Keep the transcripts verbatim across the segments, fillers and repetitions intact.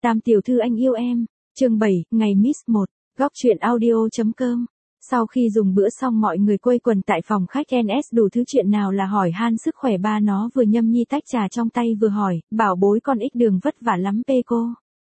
Tam tiểu thư anh yêu em. Chương bảy, ngày Miss một. Góc truyện audio.com. Sau khi dùng bữa xong mọi người quây quần tại phòng khách en ét đủ thứ chuyện nào là hỏi han sức khỏe ba nó, vừa nhâm nhi tách trà trong tay vừa hỏi, bảo bối con ít đường vất vả lắm pê cô.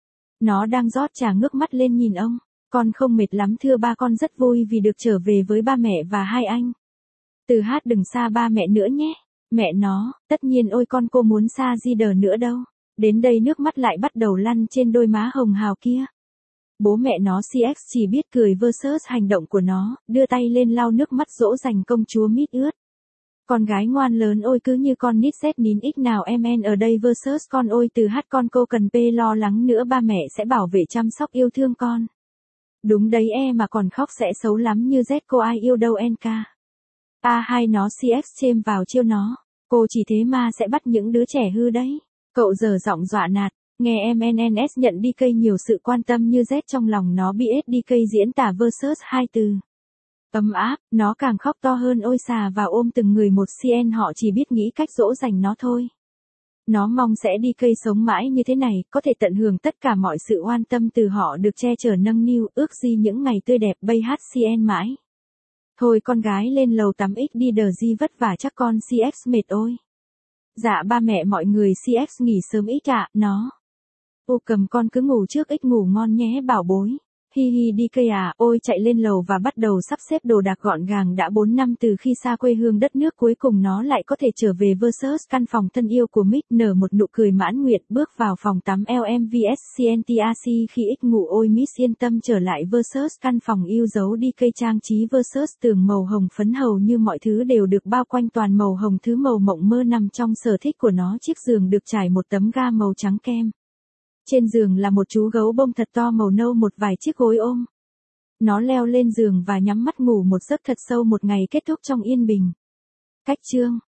Nó đang rót trà ngước mắt lên nhìn ông, con không mệt lắm thưa ba, con rất vui vì được trở về với ba mẹ và hai anh. Từ hát đừng xa ba mẹ nữa nhé. Mẹ nó, tất nhiên ôi con cô muốn xa di đờ nữa đâu. Đến đây nước mắt lại bắt đầu lăn trên đôi má hồng hào kia. Bố mẹ nó xê ích chỉ biết cười versus hành động của nó, đưa tay lên lau nước mắt dỗ dành công chúa mít ướt. Con gái ngoan lớn ôi cứ như con nít rét nín ít nào em en ở đây versus con ôi từ hát con cô cần pê lo lắng nữa, ba mẹ sẽ bảo vệ chăm sóc yêu thương con. Đúng đấy e mà còn khóc sẽ xấu lắm như Z cô ai yêu đâu en ca. A hai nó xê ích chêm vào chiêu nó, cô chỉ thế mà sẽ bắt những đứa trẻ hư đấy. Cậu giờ giọng dọa nạt, nghe em en en ét nhận đê ca nhiều sự quan tâm như Z trong lòng nó bị ét đê ca diễn tả versus hai từ. Ấm áp, nó càng khóc to hơn ôi xà và ôm từng người một, xê en họ chỉ biết nghĩ cách dỗ dành nó thôi. Nó mong sẽ đê ca sống mãi như thế này, có thể tận hưởng tất cả mọi sự quan tâm từ họ, được che chở nâng niu, ước gì những ngày tươi đẹp bay hát xê en mãi. Thôi con gái lên lầu tắm ít đi đờ di vất vả chắc con xê ích mệt ôi. Dạ ba mẹ mọi người xê ích nghỉ sớm ít ạ, nó. Ô cầm con cứ ngủ trước ít ngủ ngon nhé bảo bối. Hi hi đê ca à, ôi chạy lên lầu và bắt đầu sắp xếp đồ đạc gọn gàng, đã bốn năm từ khi xa quê hương đất nước cuối cùng nó lại có thể trở về versus căn phòng thân yêu của Mick, nở một nụ cười mãn nguyện bước vào phòng tắm lờ em vs xê en tê rờ xê khi ít ngủ ôi Miss yên tâm trở lại versus căn phòng yêu dấu đê ca trang trí versus tường màu hồng phấn, hầu như mọi thứ đều được bao quanh toàn màu hồng, thứ màu mộng mơ nằm trong sở thích của nó. Chiếc giường được trải một tấm ga màu trắng kem. Trên giường là một chú gấu bông thật to màu nâu, một vài chiếc gối ôm. Nó leo lên giường và nhắm mắt ngủ một giấc thật sâu, một ngày kết thúc trong yên bình. Cách chương